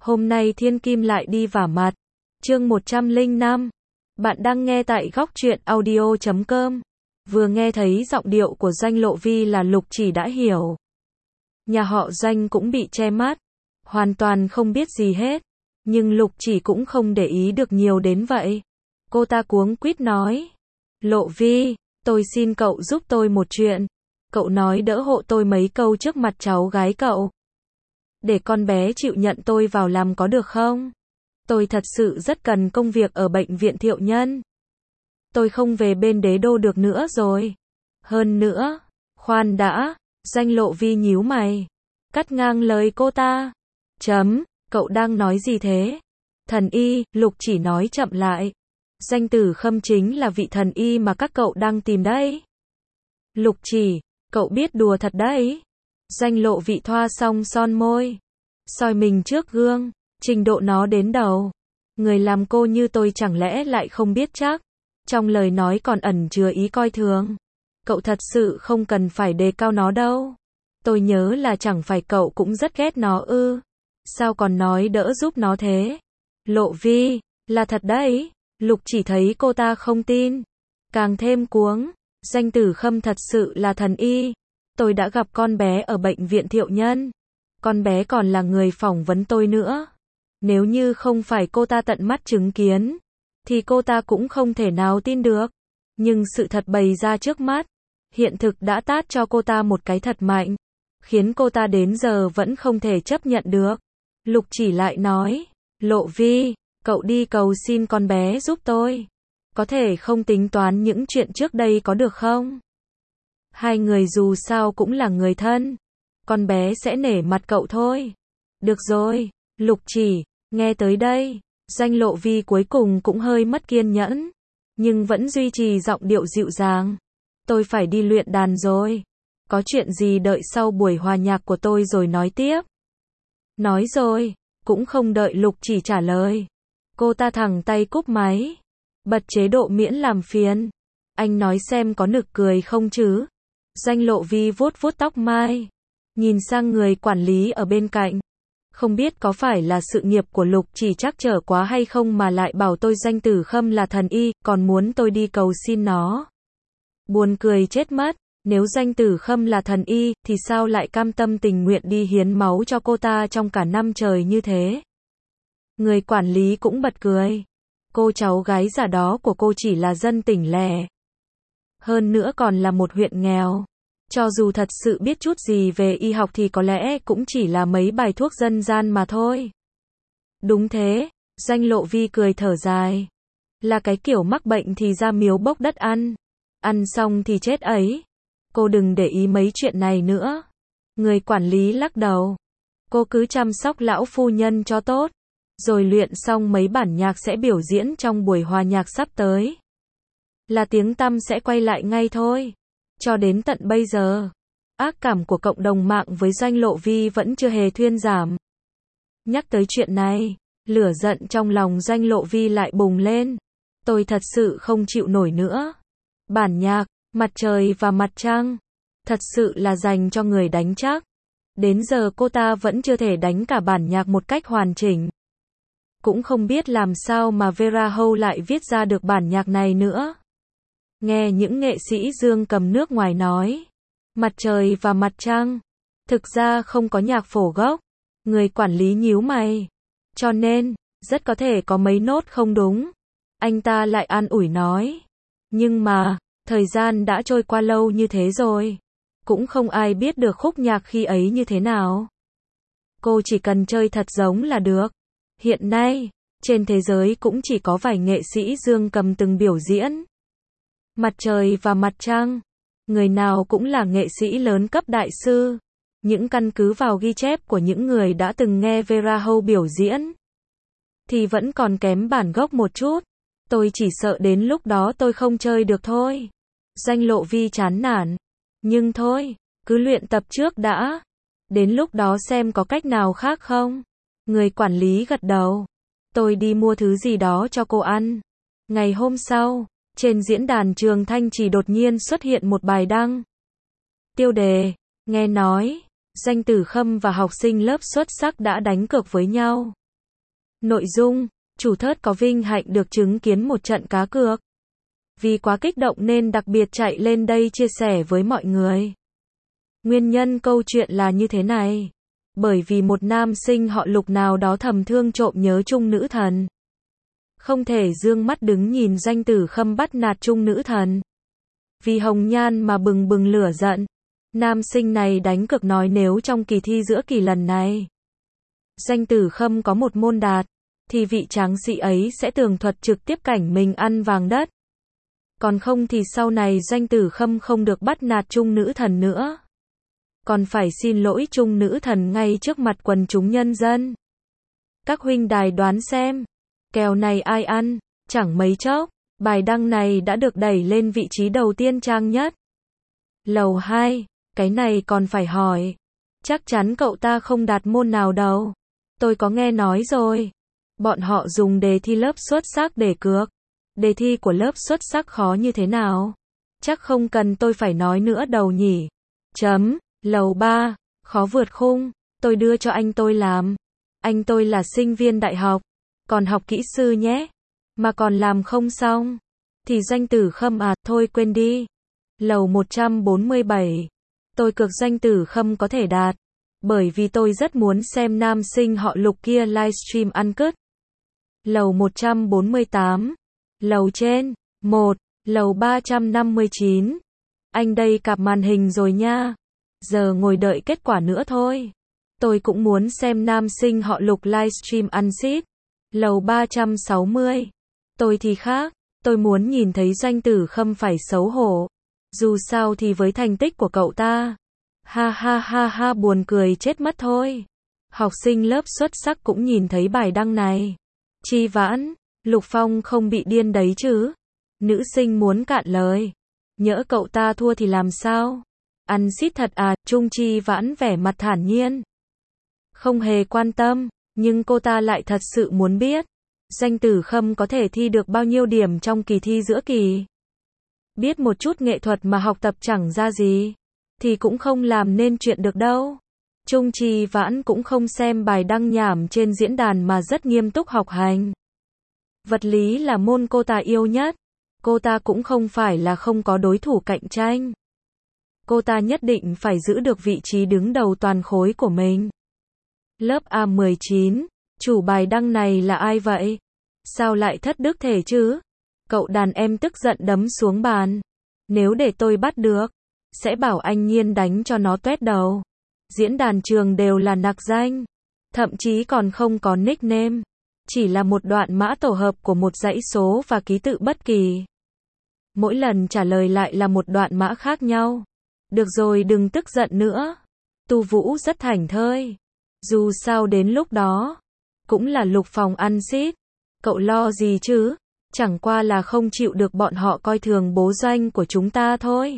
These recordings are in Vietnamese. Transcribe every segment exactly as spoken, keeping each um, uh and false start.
Hôm nay thiên kim lại đi vả mặt. Chương một trăm lẻ năm. Bạn đang nghe tại góc truyện audio chấm com. Vừa nghe thấy giọng điệu của Doanh Lộ Vi là Lục Chỉ đã hiểu. Nhà họ Doanh cũng bị che mắt. Hoàn toàn không biết gì hết. Nhưng Lục Chỉ cũng không để ý được nhiều đến vậy. Cô ta cuống quýt nói. Lộ Vi, tôi xin cậu giúp tôi một chuyện. Cậu nói đỡ hộ tôi mấy câu trước mặt cháu gái cậu. Để con bé chịu nhận tôi vào làm có được không? Tôi thật sự rất cần công việc ở bệnh viện Thiệu Nhân. Tôi không về bên đế đô được nữa rồi. Hơn nữa, khoan đã, Doanh Lộ Vi nhíu mày. Cắt ngang lời cô ta. Chấm, cậu đang nói gì thế? Thần y, Lục Chỉ nói chậm lại. Danh Tử Khâm chính là vị thần y mà các cậu đang tìm đấy. Lục Chỉ, cậu biết đùa thật đấy. Doanh Lộ Vi thoa xong son môi. Soi mình trước gương, trình độ nó đến đầu. Người làm cô như tôi chẳng lẽ lại không biết chắc. Trong lời nói còn ẩn chứa ý coi thường. Cậu thật sự không cần phải đề cao nó đâu. Tôi nhớ là chẳng phải cậu cũng rất ghét nó ư. Sao còn nói đỡ giúp nó thế? Lộ Vi, là thật đấy. Lục Chỉ thấy cô ta không tin. Càng thêm cuống. Danh Tử Khâm thật sự là thần y. Tôi đã gặp con bé ở bệnh viện Thiệu Nhân. Con bé còn là người phỏng vấn tôi nữa. Nếu như không phải cô ta tận mắt chứng kiến, thì cô ta cũng không thể nào tin được. Nhưng sự thật bày ra trước mắt, hiện thực đã tát cho cô ta một cái thật mạnh, khiến cô ta đến giờ vẫn không thể chấp nhận được. Lục Chỉ lại nói, Lộ Vi, cậu đi cầu xin con bé giúp tôi. Có thể không tính toán những chuyện trước đây có được không? Hai người dù sao cũng là người thân. Con bé sẽ nể mặt cậu thôi. Được rồi, Lục Chỉ, nghe tới đây, Doanh Lộ Vi cuối cùng cũng hơi mất kiên nhẫn, nhưng vẫn duy trì giọng điệu dịu dàng. Tôi phải đi luyện đàn rồi. Có chuyện gì đợi sau buổi hòa nhạc của tôi rồi nói tiếp. Nói rồi, cũng không đợi Lục Chỉ trả lời. Cô ta thẳng tay cúp máy. Bật chế độ miễn làm phiền. Anh nói xem có nực cười không chứ? Doanh Lộ Vi vuốt vuốt tóc mai. Nhìn sang người quản lý ở bên cạnh. Không biết có phải là sự nghiệp của Lục Chỉ trắc trở quá hay không mà lại bảo tôi Danh Tử Khâm là thần y, còn muốn tôi đi cầu xin nó. Buồn cười chết mất, nếu Danh Tử Khâm là thần y, thì sao lại cam tâm tình nguyện đi hiến máu cho cô ta trong cả năm trời như thế? Người quản lý cũng bật cười. Cô cháu gái già đó của cô chỉ là dân tỉnh lẻ. Hơn nữa còn là một huyện nghèo. Cho dù thật sự biết chút gì về y học thì có lẽ cũng chỉ là mấy bài thuốc dân gian mà thôi. Đúng thế, Doanh Lộ Vi cười thở dài. Là cái kiểu mắc bệnh thì ra miếu bốc đất ăn. Ăn xong thì chết ấy. Cô đừng để ý mấy chuyện này nữa. Người quản lý lắc đầu. Cô cứ chăm sóc lão phu nhân cho tốt. Rồi luyện xong mấy bản nhạc sẽ biểu diễn trong buổi hòa nhạc sắp tới. Là tiếng tăm sẽ quay lại ngay thôi. Cho đến tận bây giờ, ác cảm của cộng đồng mạng với Doanh Lộ Vi vẫn chưa hề thuyên giảm. Nhắc tới chuyện này, lửa giận trong lòng Doanh Lộ Vi lại bùng lên. Tôi thật sự không chịu nổi nữa. Bản nhạc, Mặt Trời và Mặt Trăng, thật sự là dành cho người đánh chắc. Đến giờ cô ta vẫn chưa thể đánh cả bản nhạc một cách hoàn chỉnh. Cũng không biết làm sao mà Vera Hou lại viết ra được bản nhạc này nữa. Nghe những nghệ sĩ dương cầm nước ngoài nói, Mặt Trời và Mặt Trăng, thực ra không có nhạc phổ gốc. Người quản lý nhíu mày. Cho nên, rất có thể có mấy nốt không đúng. Anh ta lại an ủi nói. Nhưng mà, thời gian đã trôi qua lâu như thế rồi. Cũng không ai biết được khúc nhạc khi ấy như thế nào. Cô chỉ cần chơi thật giống là được. Hiện nay, trên thế giới cũng chỉ có vài nghệ sĩ dương cầm từng biểu diễn. Mặt Trời và Mặt Trăng, người nào cũng là nghệ sĩ lớn cấp đại sư. Những căn cứ vào ghi chép của những người đã từng nghe Vera Hou biểu diễn, thì vẫn còn kém bản gốc một chút. Tôi chỉ sợ đến lúc đó tôi không chơi được thôi. Doanh Lộ Vi chán nản. Nhưng thôi, cứ luyện tập trước đã. Đến lúc đó xem có cách nào khác không. Người quản lý gật đầu. Tôi đi mua thứ gì đó cho cô ăn. Ngày hôm sau, trên diễn đàn Trường Thanh Trì đột nhiên xuất hiện một bài đăng. Tiêu đề, nghe nói, Danh Tử Khâm và học sinh lớp xuất sắc đã đánh cược với nhau. Nội dung, chủ thớt có vinh hạnh được chứng kiến một trận cá cược. Vì quá kích động nên đặc biệt chạy lên đây chia sẻ với mọi người. Nguyên nhân câu chuyện là như thế này. Bởi vì một nam sinh họ Lục nào đó thầm thương trộm nhớ chung nữ thần. Không thể dương mắt đứng nhìn Doanh Tử Khâm bắt nạt chung nữ thần. Vì hồng nhan mà bừng bừng lửa giận. Nam sinh này đánh cược nói nếu trong kỳ thi giữa kỳ lần này Doanh Tử Khâm có một môn đạt, thì vị tráng sĩ ấy sẽ tường thuật trực tiếp cảnh mình ăn vàng đất. Còn không thì sau này Doanh Tử Khâm không được bắt nạt chung nữ thần nữa. Còn phải xin lỗi chung nữ thần ngay trước mặt quần chúng nhân dân. Các huynh đài đoán xem, kèo này ai ăn? Chẳng mấy chốc, bài đăng này đã được đẩy lên vị trí đầu tiên trang nhất. Lầu hai, cái này còn phải hỏi. Chắc chắn cậu ta không đạt môn nào đâu. Tôi có nghe nói rồi. Bọn họ dùng đề thi lớp xuất sắc để cược. Đề thi của lớp xuất sắc khó như thế nào? Chắc không cần tôi phải nói nữa đâu nhỉ. Chấm, lầu ba, khó vượt khung, tôi đưa cho anh tôi làm. Anh tôi là sinh viên đại học, còn học kỹ sư nhé. Mà còn làm không xong. Thì Doanh Tử Khâm à, thôi quên đi. Lầu một trăm bốn mươi bảy, tôi cược Doanh Tử Khâm có thể đạt. Bởi vì tôi rất muốn xem nam sinh họ Lục kia livestream ăn cứt. Lầu một trăm bốn mươi tám, lầu trên, một, lầu ba trăm năm mươi chín. Anh đây cặp màn hình rồi nha. Giờ ngồi đợi kết quả nữa thôi. Tôi cũng muốn xem nam sinh họ Lục livestream ăn xít. Lầu ba trăm sáu mươi. Tôi thì khác, tôi muốn nhìn thấy Doanh Tử Khâm phải xấu hổ. Dù sao thì với thành tích của cậu ta. Ha ha ha ha, buồn cười chết mất thôi. Học sinh lớp xuất sắc cũng nhìn thấy bài đăng này. Chi Vãn, Lục Phong không bị điên đấy chứ. Nữ sinh muốn cạn lời. Nhỡ cậu ta thua thì làm sao? Ăn xít thật à? Trung Chi Vãn vẻ mặt thản nhiên. Không hề quan tâm, nhưng cô ta lại thật sự muốn biết. Doanh Tử Khâm có thể thi được bao nhiêu điểm trong kỳ thi giữa kỳ. Biết một chút nghệ thuật mà học tập chẳng ra gì, thì cũng không làm nên chuyện được đâu. Trung Chi Vãn cũng không xem bài đăng nhảm trên diễn đàn mà rất nghiêm túc học hành. Vật lý là môn cô ta yêu nhất. Cô ta cũng không phải là không có đối thủ cạnh tranh. Cô ta nhất định phải giữ được vị trí đứng đầu toàn khối của mình. Lớp A mười chín, chủ bài đăng này là ai vậy? Sao lại thất đức thể chứ? Cậu đàn em tức giận đấm xuống bàn. Nếu để tôi bắt được, sẽ bảo anh Nhiên đánh cho nó tuét đầu. Diễn đàn trường đều là nặc danh. Thậm chí còn không có nickname. Chỉ là một đoạn mã tổ hợp của một dãy số và ký tự bất kỳ. Mỗi lần trả lời lại là một đoạn mã khác nhau. Được rồi, đừng tức giận nữa. Tu Vũ rất thảnh thơi. Dù sao đến lúc đó, cũng là Lục Phòng ăn xít. Cậu lo gì chứ? Chẳng qua là không chịu được bọn họ coi thường bố Doanh của chúng ta thôi.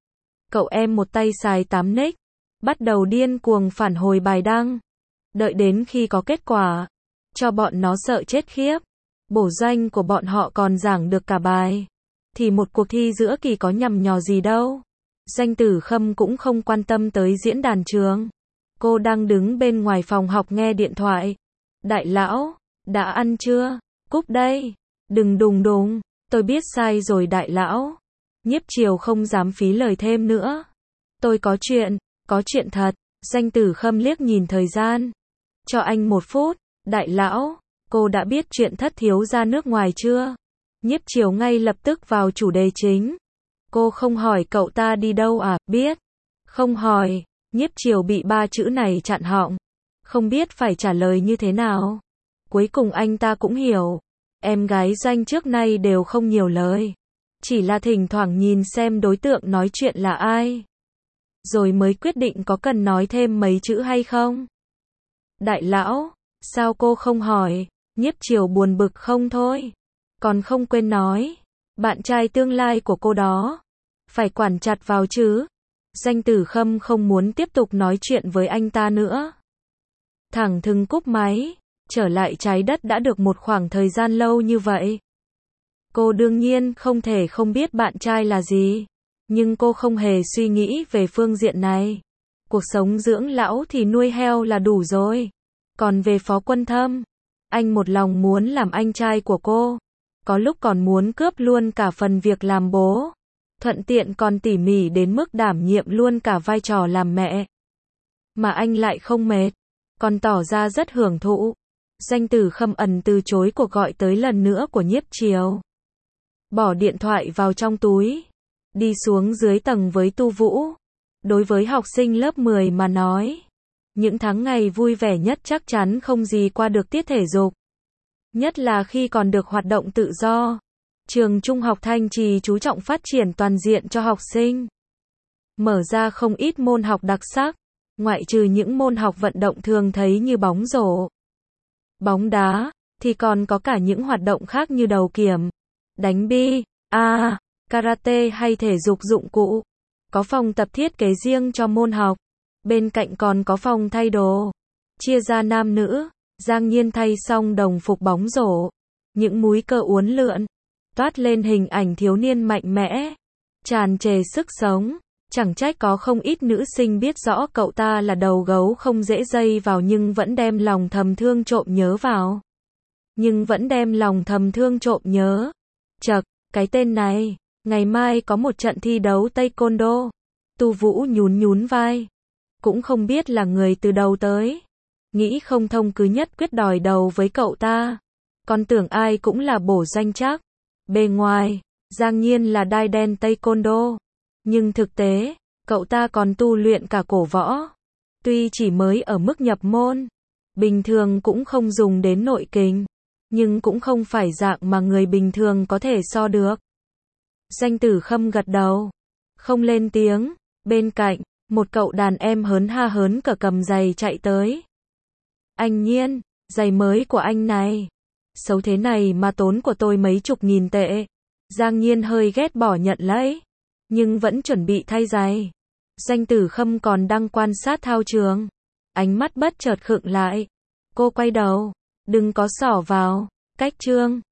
Cậu em một tay xài tám nick, bắt đầu điên cuồng phản hồi bài đăng. Đợi đến khi có kết quả, cho bọn nó sợ chết khiếp. Bổ Doanh của bọn họ còn giảng được cả bài. Thì một cuộc thi giữa kỳ có nhằm nhò gì đâu. Doanh Tử Khâm cũng không quan tâm tới diễn đàn trường. Cô đang đứng bên ngoài phòng học nghe điện thoại. Đại lão, đã ăn chưa? Cúp đây. Đừng đùng đùng, tôi biết sai rồi đại lão. Nhiếp Triều không dám phí lời thêm nữa. Tôi có chuyện, có chuyện thật. Doanh Tử Khâm liếc nhìn thời gian. Cho anh một phút, đại lão, cô đã biết chuyện thất thiếu gia nước ngoài chưa? Nhiếp Triều ngay lập tức vào chủ đề chính. Cô không hỏi cậu ta đi đâu à? Biết. Không hỏi. Nhiếp Triều bị ba chữ này chặn họng. Không biết phải trả lời như thế nào. Cuối cùng anh ta cũng hiểu. Em gái Doanh trước nay đều không nhiều lời. Chỉ là thỉnh thoảng nhìn xem đối tượng nói chuyện là ai. Rồi mới quyết định có cần nói thêm mấy chữ hay không. Đại lão, sao cô không hỏi? Nhiếp Triều buồn bực không thôi. Còn không quên nói. Bạn trai tương lai của cô đó. Phải quản chặt vào chứ. Doanh Tử Khâm không muốn tiếp tục nói chuyện với anh ta nữa. Thẳng thừng cúp máy. Trở lại trái đất đã được một khoảng thời gian lâu như vậy. Cô đương nhiên không thể không biết bạn trai là gì. Nhưng cô không hề suy nghĩ về phương diện này. Cuộc sống dưỡng lão thì nuôi heo là đủ rồi. Còn về Phó Quân Thâm, Anh một lòng muốn làm anh trai của cô. Có lúc còn muốn cướp luôn cả phần việc làm bố. Thuận tiện còn tỉ mỉ đến mức đảm nhiệm luôn cả vai trò làm mẹ. Mà anh lại không mệt, còn tỏ ra rất hưởng thụ. Doanh Tử Khâm ẩn từ chối cuộc gọi tới lần nữa của Nhiếp Triều. Bỏ điện thoại vào trong túi. Đi xuống dưới tầng với Tu Vũ. Đối với học sinh lớp mười mà nói, những tháng ngày vui vẻ nhất chắc chắn không gì qua được tiết thể dục. Nhất là khi còn được hoạt động tự do. Trường Trung học Thanh Trì chú trọng phát triển toàn diện cho học sinh. Mở ra không ít môn học đặc sắc, ngoại trừ những môn học vận động thường thấy như bóng rổ, bóng đá, thì còn có cả những hoạt động khác như đầu kiểm, đánh bi, a, karate hay thể dục dụng cụ. Có phòng tập thiết kế riêng cho môn học. Bên cạnh còn có phòng thay đồ. Chia ra nam nữ. Giang Nhiên thay xong đồng phục bóng rổ. Những múi cơ uốn lượn. Toát lên hình ảnh thiếu niên mạnh mẽ. Tràn trề sức sống. Chẳng trách có không ít nữ sinh biết rõ cậu ta là đầu gấu không dễ dây vào nhưng vẫn đem lòng thầm thương trộm nhớ vào. Nhưng vẫn đem lòng thầm thương trộm nhớ. Chậc, cái tên này. Ngày mai có một trận thi đấu taekwondo. Tu Vũ nhún nhún vai. Cũng không biết là người từ đầu tới. Nghĩ không thông cứ nhất quyết đòi đầu với cậu ta. Còn tưởng ai cũng là bổ danh chắc. Bề ngoài, Giang Nhiên là đai đen taekwondo. Nhưng thực tế, cậu ta còn tu luyện cả cổ võ. Tuy chỉ mới ở mức nhập môn, bình thường cũng không dùng đến nội kình. Nhưng cũng không phải dạng mà người bình thường có thể so được. Doanh Tử Khâm gật đầu, không lên tiếng. Bên cạnh, một cậu đàn em hớn ha hớn cờ cầm giày chạy tới. Anh Nhiên, giày mới của anh này. Xấu thế này mà tốn của tôi mấy chục nghìn tệ. Giang Nhiên hơi ghét bỏ nhận lấy, nhưng vẫn chuẩn bị thay giày. Doanh Tử Khâm còn đang quan sát thao trường. Ánh mắt bất chợt khựng lại. Cô quay đầu, đừng có xỏ vào. Cách trương,